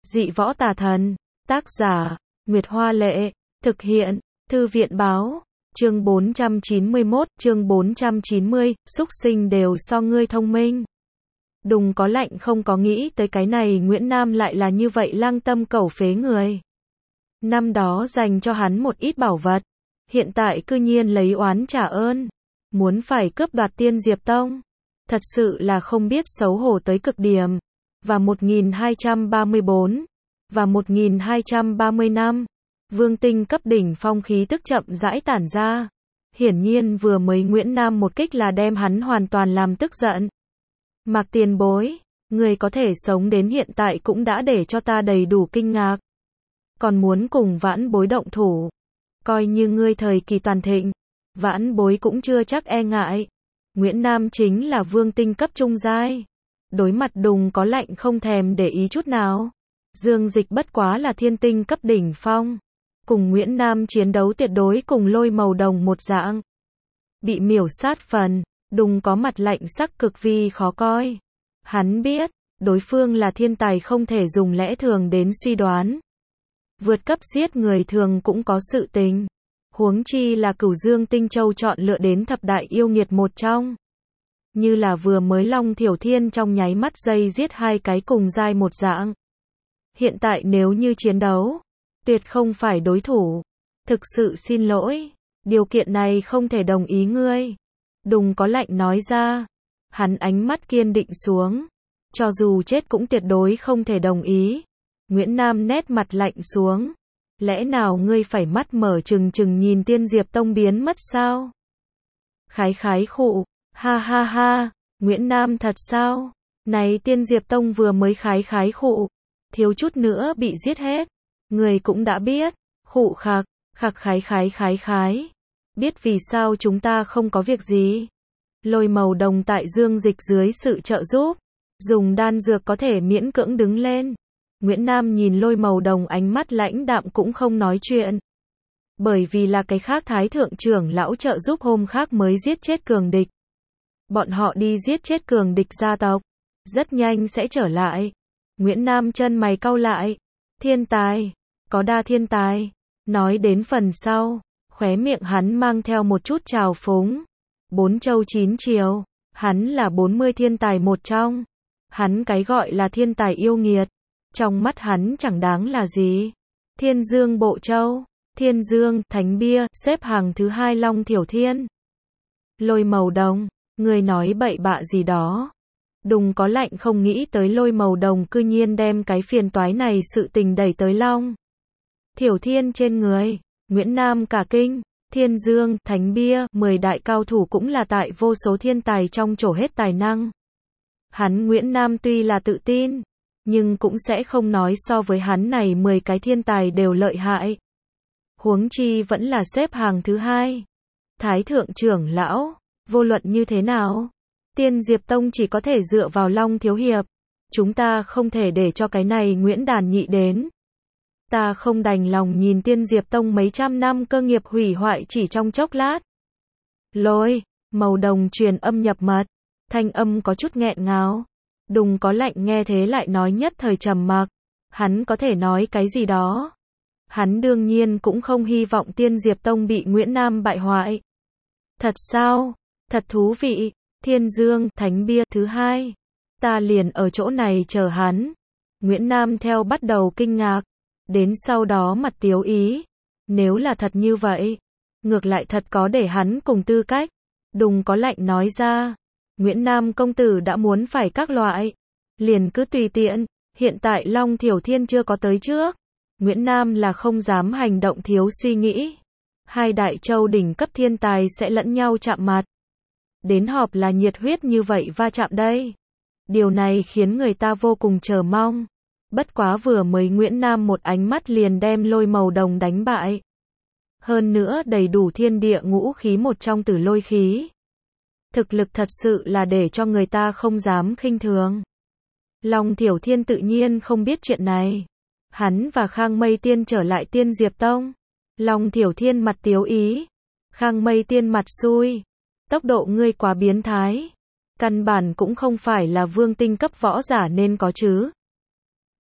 Dị võ tà thần. Tác giả, Nguyệt Hoa Lệ. Thực hiện, Thư viện Báo. Chương 491, chương 490, súc sinh đều so ngươi thông minh. Đùng có lạnh không có nghĩ tới cái này Nguyễn Nam lại là như vậy lang tâm cẩu phế người. Năm đó dành cho hắn một ít bảo vật, hiện tại cư nhiên lấy oán trả ơn, muốn phải cướp đoạt Tiên Diệp Tông. Thật sự là không biết xấu hổ tới cực điểm. Và 1234, và 1235, vương tinh cấp đỉnh phong khí tức chậm rãi tản ra. Hiển nhiên vừa mới Nguyễn Nam một kích là đem hắn hoàn toàn làm tức giận. Mạc tiền bối, người có thể sống đến hiện tại cũng đã để cho ta đầy đủ kinh ngạc. Còn muốn cùng vãn bối động thủ. Coi như ngươi thời kỳ toàn thịnh, vãn bối cũng chưa chắc e ngại. Nguyễn Nam chính là vương tinh cấp trung giai. Đối mặt Đùng có lạnh không thèm để ý chút nào. Dương Dịch bất quá là thiên tinh cấp đỉnh phong. Cùng Nguyễn Nam chiến đấu tuyệt đối cùng Lôi Màu Đồng một dạng. Bị miểu sát phần, Đùng có mặt lạnh sắc cực vi khó coi. Hắn biết, đối phương là thiên tài không thể dùng lẽ thường đến suy đoán. Vượt cấp giết người thường cũng có sự tình. Huống chi là Cửu Dương Tinh Châu chọn lựa đến thập đại yêu nghiệt một trong. Như là vừa mới Long Thiểu Thiên trong nháy mắt giây giết hai cái cùng giai một dạng. Hiện tại nếu như chiến đấu, tuyệt không phải đối thủ. Thực sự xin lỗi, điều kiện này không thể đồng ý ngươi. Đùng có lạnh nói ra. Hắn ánh mắt kiên định xuống. Cho dù chết cũng tuyệt đối không thể đồng ý. Nguyễn Nam nét mặt lạnh xuống. Lẽ nào ngươi phải mắt mở trừng trừng nhìn Tiên Diệp Tông biến mất sao? Khái khái khụ. Ha ha ha, Nguyễn Nam thật sao? Này Tiên Diệp Tông vừa mới khái khái khụ. Thiếu chút nữa bị giết hết. Người cũng đã biết. Khụ khạc, khạc khái khái. Biết vì sao chúng ta không có việc gì. Lôi Màu Đồng tại Dương Dịch dưới sự trợ giúp. Dùng đan dược có thể miễn cưỡng đứng lên. Nguyễn Nam nhìn Lôi Màu Đồng ánh mắt lãnh đạm cũng không nói chuyện. Bởi vì là cái khác thái thượng trưởng lão trợ giúp hôm khác mới giết chết cường địch. Bọn họ đi giết chết cường địch gia tộc. Rất nhanh sẽ trở lại. Nguyễn Nam chân mày cau lại. Thiên tài. Có đa thiên tài. Nói đến phần sau. Khóe miệng hắn mang theo một chút trào phúng. 4 châu 9 chiều. Hắn là 40 thiên tài một trong. Hắn cái gọi là thiên tài yêu nghiệt. Trong mắt hắn chẳng đáng là gì. Thiên Dương Bộ Châu. Thiên Dương, Thánh Bia, xếp hàng thứ 2 Long Thiểu Thiên. Lôi Màu Đồng. Người nói bậy bạ gì đó. Đùng có lạnh không nghĩ tới Lôi Màu Đồng cư nhiên đem cái phiền toái này sự tình đẩy tới Long Thiểu Thiên trên người. Nguyễn Nam cả kinh. Thiên Dương, Thánh Bia, 10 đại cao thủ cũng là tại vô số thiên tài trong trổ hết tài năng. Hắn Nguyễn Nam tuy là tự tin, nhưng cũng sẽ không nói so với hắn này 10 cái thiên tài đều lợi hại. Huống chi vẫn là xếp hàng thứ 2. Thái thượng trưởng lão, vô luận như thế nào, Tiên Diệp Tông chỉ có thể dựa vào Long thiếu hiệp. Chúng ta không thể để cho cái này Nguyễn Đàn Nhị đến. Ta không đành lòng nhìn Tiên Diệp Tông mấy trăm năm cơ nghiệp hủy hoại chỉ trong chốc lát. Lôi Màu Đồng truyền âm nhập mật, thanh âm có chút nghẹn ngào. Đùng có lạnh nghe thế lại nói nhất thời trầm mặc. Hắn có thể nói cái gì đó. Hắn đương nhiên cũng không hy vọng Tiên Diệp Tông bị Nguyễn Nam bại hoại. Thật sao? Thật thú vị. Thiên Dương, Thánh Bia thứ 2. Ta liền ở chỗ này chờ hắn. Nguyễn Nam theo bắt đầu kinh ngạc. Đến sau đó mặt tiếu ý. Nếu là thật như vậy, ngược lại thật có để hắn cùng tư cách. Đùng có lạnh nói ra. Nguyễn Nam công tử đã muốn phải các loại. Liền cứ tùy tiện. Hiện tại Long Thiểu Thiên chưa có tới trước. Nguyễn Nam là không dám hành động thiếu suy nghĩ. Hai đại châu đỉnh cấp thiên tài sẽ lẫn nhau chạm mặt. Đến họp là nhiệt huyết như vậy va chạm đây. Điều này khiến người ta vô cùng chờ mong. Bất quá vừa mới Nguyễn Nam một ánh mắt liền đem Lôi Màu Đồng đánh bại. Hơn nữa đầy đủ thiên địa ngũ khí một trong tử lôi khí. Thực lực thật sự là để cho người ta không dám khinh thường. Long Thiểu Thiên tự nhiên không biết chuyện này. Hắn và Khang Mây Tiên trở lại Tiên Diệp Tông. Long Thiểu Thiên mặt tiếu ý. Khang Mây Tiên mặt xui. Tốc độ ngươi quá biến thái. Căn bản cũng không phải là vương tinh cấp võ giả nên có chứ.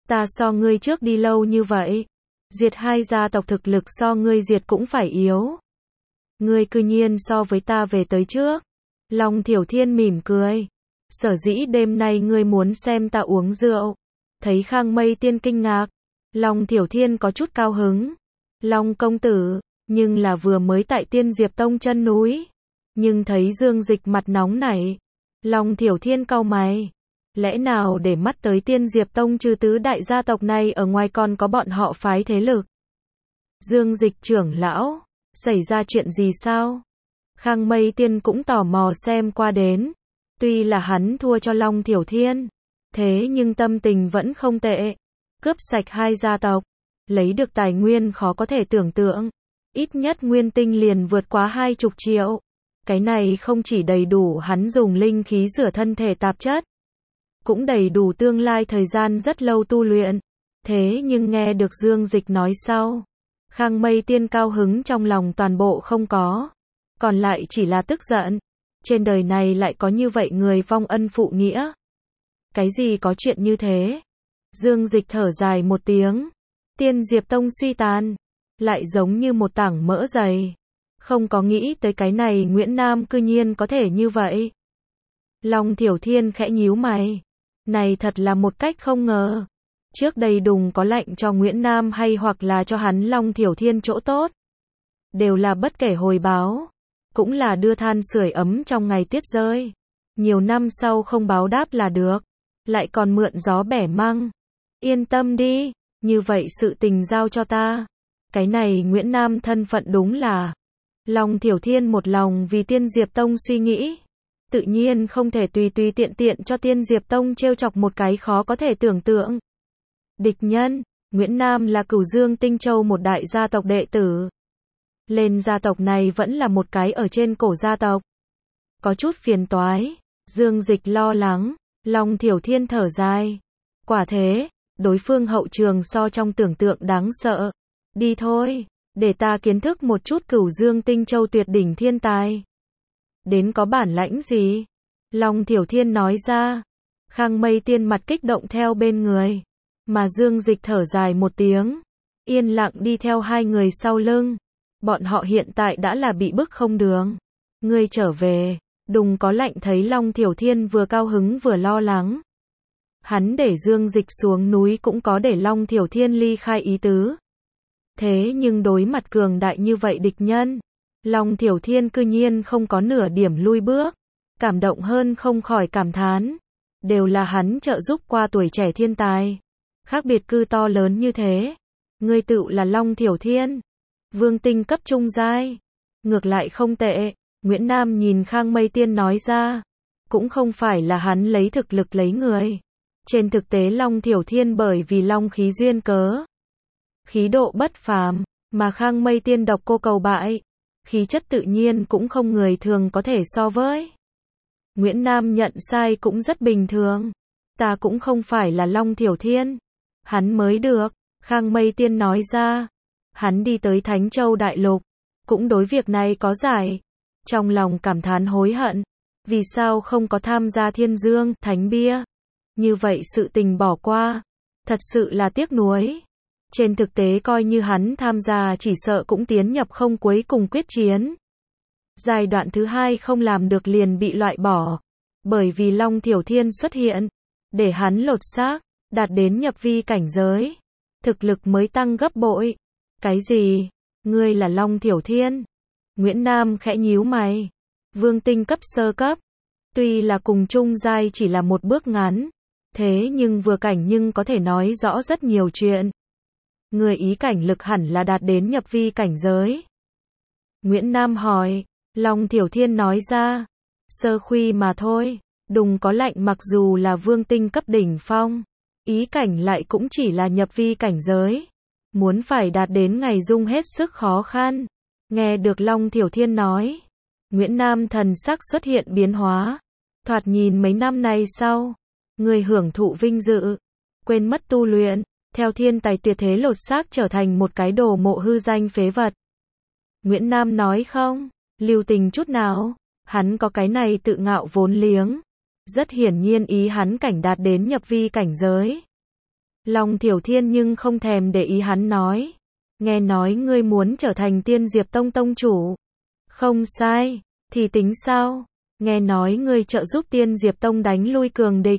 Ta so ngươi trước đi lâu như vậy. Diệt hai gia tộc thực lực so ngươi diệt cũng phải yếu. Ngươi cư nhiên so với ta về tới trước. Long Thiểu Thiên mỉm cười. Sở dĩ đêm nay ngươi muốn xem ta uống rượu. Thấy Khang Mây Tiên kinh ngạc. Long Thiểu Thiên có chút cao hứng. Long công tử, nhưng là vừa mới tại Tiên Diệp Tông chân núi. Nhưng thấy Dương Dịch mặt nóng nảy. Long Thiểu Thiên cau mày. Lẽ nào để mắt tới Tiên Diệp Tông trừ tứ đại gia tộc này ở ngoài còn có bọn họ phái thế lực? Dương Dịch trưởng lão, xảy ra chuyện gì sao? Khang Mây Tiên cũng tò mò xem qua đến. Tuy là hắn thua cho Long Thiểu Thiên, thế nhưng tâm tình vẫn không tệ. Cướp sạch hai gia tộc, lấy được tài nguyên khó có thể tưởng tượng. Ít nhất nguyên tinh liền vượt quá 20 triệu. Cái này không chỉ đầy đủ hắn dùng linh khí rửa thân thể tạp chất, cũng đầy đủ tương lai thời gian rất lâu tu luyện. Thế nhưng nghe được Dương Dịch nói sau, Khang Mây Tiên cao hứng trong lòng toàn bộ không có. Còn lại chỉ là tức giận. Trên đời này lại có như vậy người vong ân phụ nghĩa. Cái gì có chuyện như thế? Dương Dịch thở dài một tiếng. Tiên Diệp Tông suy tàn, lại giống như một tảng mỡ dày. Không có nghĩ tới cái này Nguyễn Nam cư nhiên có thể như vậy. Long Thiểu Thiên khẽ nhíu mày. Này thật là một cách không ngờ. Trước đây đùng có lệnh cho Nguyễn Nam hay hoặc là cho hắn Long Thiểu Thiên chỗ tốt. Đều là bất kể hồi báo. Cũng là đưa than sưởi ấm trong ngày tuyết rơi. Nhiều năm sau không báo đáp là được. Lại còn mượn gió bẻ măng. Yên tâm đi, như vậy sự tình giao cho ta. Cái này Nguyễn Nam thân phận đúng là. Long Thiểu Thiên một lòng vì Tiên Diệp Tông suy nghĩ. Tự nhiên không thể tùy tùy tiện tiện cho Tiên Diệp Tông trêu chọc một cái khó có thể tưởng tượng. Địch nhân, Nguyễn Nam là Cửu Dương Tinh Châu một đại gia tộc đệ tử. Lên gia tộc này vẫn là một cái ở trên cổ gia tộc. Có chút phiền toái. Dương Dịch lo lắng. Long Thiểu Thiên thở dài. Quả thế, đối phương hậu trường so trong tưởng tượng đáng sợ. Đi thôi, để ta kiến thức một chút Cửu Dương Tinh Châu tuyệt đỉnh thiên tài. Đến có bản lãnh gì? Long Thiểu Thiên nói ra. Khang Mây Tiên mặt kích động theo bên người. Mà Dương Dịch thở dài một tiếng. Yên lặng đi theo hai người sau lưng. Bọn họ hiện tại đã là bị bức không đường. Ngươi trở về. Đùng có lạnh thấy Long Thiểu Thiên vừa cao hứng vừa lo lắng. Hắn để Dương Dịch xuống núi cũng có để Long Thiểu Thiên ly khai ý tứ. Thế nhưng đối mặt cường đại như vậy địch nhân, Long Thiểu Thiên cư nhiên không có nửa điểm lui bước. Cảm động hơn không khỏi cảm thán. Đều là hắn trợ giúp qua tuổi trẻ thiên tài. Khác biệt cư to lớn như thế. Ngươi tự là Long Thiểu Thiên. Vương tinh cấp trung giai. Ngược lại không tệ. Nguyễn Nam nhìn Khang Mây Tiên nói ra. Cũng không phải là hắn lấy thực lực lấy người. Trên thực tế Long Thiểu Thiên bởi vì long khí duyên cớ. Khí độ bất phàm, mà Khang Mây Tiên độc cô cầu bại. Khí chất tự nhiên cũng không người thường có thể so với. Nguyễn Nam nhận sai cũng rất bình thường. Ta cũng không phải là Long Thiểu Thiên. Hắn mới được, Khang Mây Tiên nói ra. Hắn đi tới Thánh Châu Đại Lục. Cũng đối việc này có giải. Trong lòng cảm thán hối hận. Vì sao không có tham gia Thiên Dương, Thánh Bia. Như vậy sự tình bỏ qua. Thật sự là tiếc nuối. Trên thực tế coi như hắn tham gia chỉ sợ cũng tiến nhập không cuối cùng quyết chiến. Giai đoạn thứ hai không làm được liền bị loại bỏ. Bởi vì Long Thiểu Thiên xuất hiện. Để hắn lột xác, đạt đến nhập vi cảnh giới. Thực lực mới tăng gấp bội. Cái gì? Ngươi là Long Thiểu Thiên? Nguyễn Nam khẽ nhíu mày. Vương tinh cấp sơ cấp. Tuy là cùng chung giai chỉ là một bước ngắn. Thế nhưng vừa cảnh nhưng có thể nói rõ rất nhiều chuyện. Người ý cảnh lực hẳn là đạt đến nhập vi cảnh giới. Nguyễn Nam hỏi. Long Thiểu Thiên nói ra. Sơ khuy mà thôi. Đùng có lạnh mặc dù là vương tinh cấp đỉnh phong. Ý cảnh lại cũng chỉ là nhập vi cảnh giới. Muốn phải đạt đến ngày dung hết sức khó khăn. Nghe được Long Thiểu Thiên nói. Nguyễn Nam thần sắc xuất hiện biến hóa. Thoạt nhìn mấy năm nay sau. Người hưởng thụ vinh dự. Quên mất tu luyện. Theo thiên tài tuyệt thế lột xác trở thành một cái đồ mộ hư danh phế vật. Nguyễn Nam nói không. Lưu tình chút nào. Hắn có cái này tự ngạo vốn liếng. Rất hiển nhiên ý hắn cảnh đạt đến nhập vi cảnh giới. Long Thiểu Thiên nhưng không thèm để ý hắn nói. Nghe nói ngươi muốn trở thành Tiên Diệp Tông tông chủ. Không sai, thì tính sao? Nghe nói ngươi trợ giúp Tiên Diệp Tông đánh lui cường địch.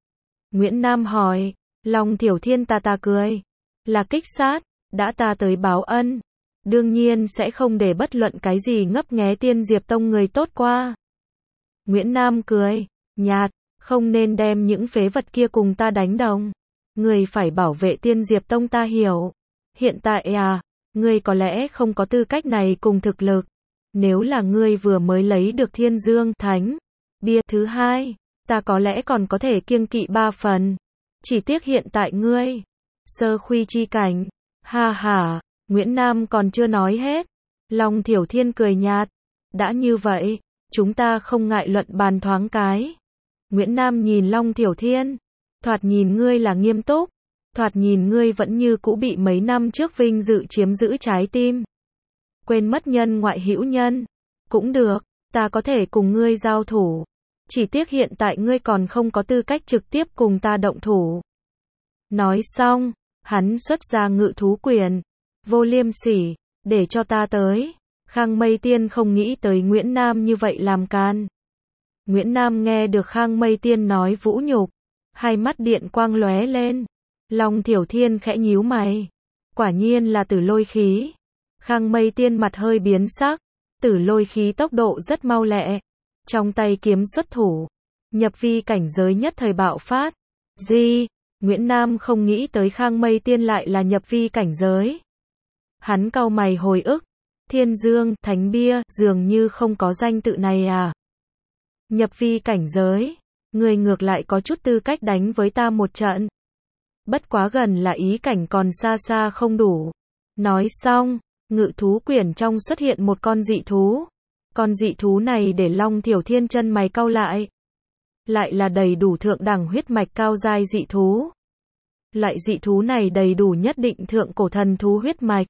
Nguyễn Nam hỏi. Long Thiểu Thiên ta cười. Là kích sát, đã ta tới báo ân. Đương nhiên sẽ không để bất luận cái gì ngấp nghé Tiên Diệp Tông người tốt qua. Nguyễn Nam cười, nhạt, không nên đem những phế vật kia cùng ta đánh đồng. Người phải bảo vệ Tiên Diệp Tông ta hiểu. Hiện tại ngươi có lẽ không có tư cách này cùng thực lực. Nếu là ngươi vừa mới lấy được Thiên Dương Thánh Bia thứ hai, ta có lẽ còn có thể kiêng kỵ 3 phần. Chỉ tiếc hiện tại ngươi, sơ khuy chi cảnh. Ha ha, Nguyễn Nam còn chưa nói hết. Long Thiểu Thiên cười nhạt. Đã như vậy, chúng ta không ngại luận bàn thoáng cái. Nguyễn Nam nhìn Long Thiểu Thiên. Thoạt nhìn ngươi là nghiêm túc. Thoạt nhìn ngươi vẫn như cũ bị mấy năm trước vinh dự chiếm giữ trái tim. Quên mất nhân ngoại hữu nhân. Cũng được, ta có thể cùng ngươi giao thủ. Chỉ tiếc hiện tại ngươi còn không có tư cách trực tiếp cùng ta động thủ. Nói xong, hắn xuất ra Ngự Thú Quyền. Vô Liêm Sỉ, để cho ta tới. Khang Mây Tiên không nghĩ tới Nguyễn Nam như vậy làm can. Nguyễn Nam nghe được Khang Mây Tiên nói vũ nhục, hai mắt điện quang lóe lên. Long Thiểu Thiên khẽ nhíu mày. Quả nhiên là tử lôi khí. Khang Mây Tiên mặt hơi biến sắc. Tử lôi khí tốc độ rất mau lẹ. Trong tay kiếm xuất thủ. Nhập vi cảnh giới nhất thời bạo phát. Gì? Nguyễn Nam không nghĩ tới Khang Mây Tiên lại là nhập vi cảnh giới. Hắn cau mày hồi ức. Thiên Dương Thánh Bia dường như không có danh tự này à? Nhập vi cảnh giới. Người ngược lại có chút tư cách đánh với ta một trận. Bất quá gần là ý cảnh còn xa xa không đủ. Nói xong, Ngự Thú Quyển trong xuất hiện một con dị thú. Con dị thú này để Long Thiểu Thiên chân mày cau lại. Lại là đầy đủ thượng đẳng huyết mạch cao giai dị thú. Loại dị thú này đầy đủ nhất định thượng cổ thần thú huyết mạch.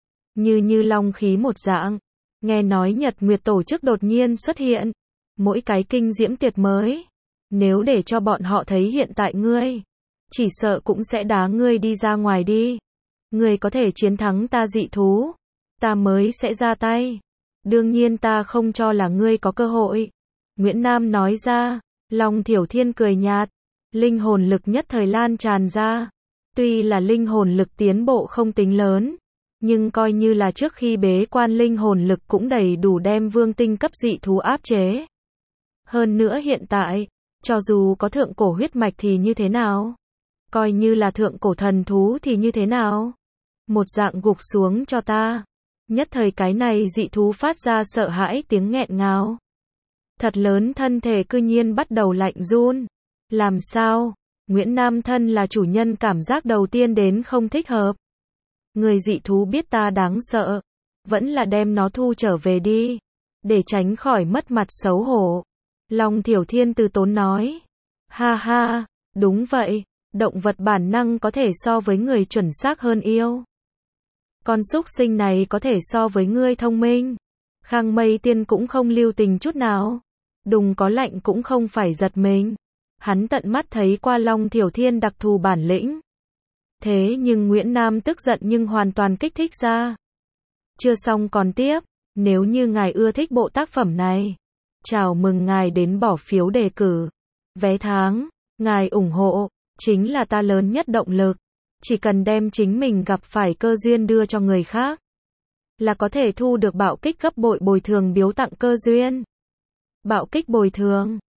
Như long khí một dạng. Nghe nói Nhật Nguyệt tổ chức đột nhiên xuất hiện. Mỗi cái kinh diễm tiệt mới. Nếu để cho bọn họ thấy hiện tại ngươi, chỉ sợ cũng sẽ đá ngươi đi ra ngoài đi. Ngươi có thể chiến thắng ta dị thú, ta mới sẽ ra tay. Đương nhiên ta không cho là ngươi có cơ hội. Nguyễn Nam nói ra. Long Thiểu Thiên cười nhạt. Linh hồn lực nhất thời lan tràn ra. Tuy là linh hồn lực tiến bộ không tính lớn, nhưng coi như là trước khi bế quan linh hồn lực cũng đầy đủ đem vương tinh cấp dị thú áp chế. Hơn nữa hiện tại, cho dù có thượng cổ huyết mạch thì như thế nào? Coi như là thượng cổ thần thú thì như thế nào? Một dạng gục xuống cho ta. Nhất thời cái này dị thú phát ra sợ hãi tiếng nghẹn ngào. Thật lớn thân thể cư nhiên bắt đầu lạnh run. Làm sao? Nguyễn Nam thân là chủ nhân cảm giác đầu tiên đến không thích hợp. Người dị thú biết ta đáng sợ. Vẫn là đem nó thu trở về đi. Để tránh khỏi mất mặt xấu hổ. Long Thiểu Thiên từ tốn nói. Ha ha, đúng vậy. Động vật bản năng có thể so với người chuẩn xác hơn yêu. Con súc sinh này có thể so với ngươi thông minh. Khang Mây Tiên cũng không lưu tình chút nào. Đùng có lạnh cũng không phải giật mình. Hắn tận mắt thấy qua Long Thiểu Thiên đặc thù bản lĩnh. Thế nhưng Nguyễn Nam tức giận nhưng hoàn toàn kích thích ra. Chưa xong còn tiếp. Nếu như ngài ưa thích bộ tác phẩm này, chào mừng ngài đến bỏ phiếu đề cử. Vé tháng, ngài ủng hộ, chính là ta lớn nhất động lực. Chỉ cần đem chính mình gặp phải cơ duyên đưa cho người khác, là có thể thu được bạo kích gấp bội bồi thường biếu tặng cơ duyên. Bạo kích bồi thường.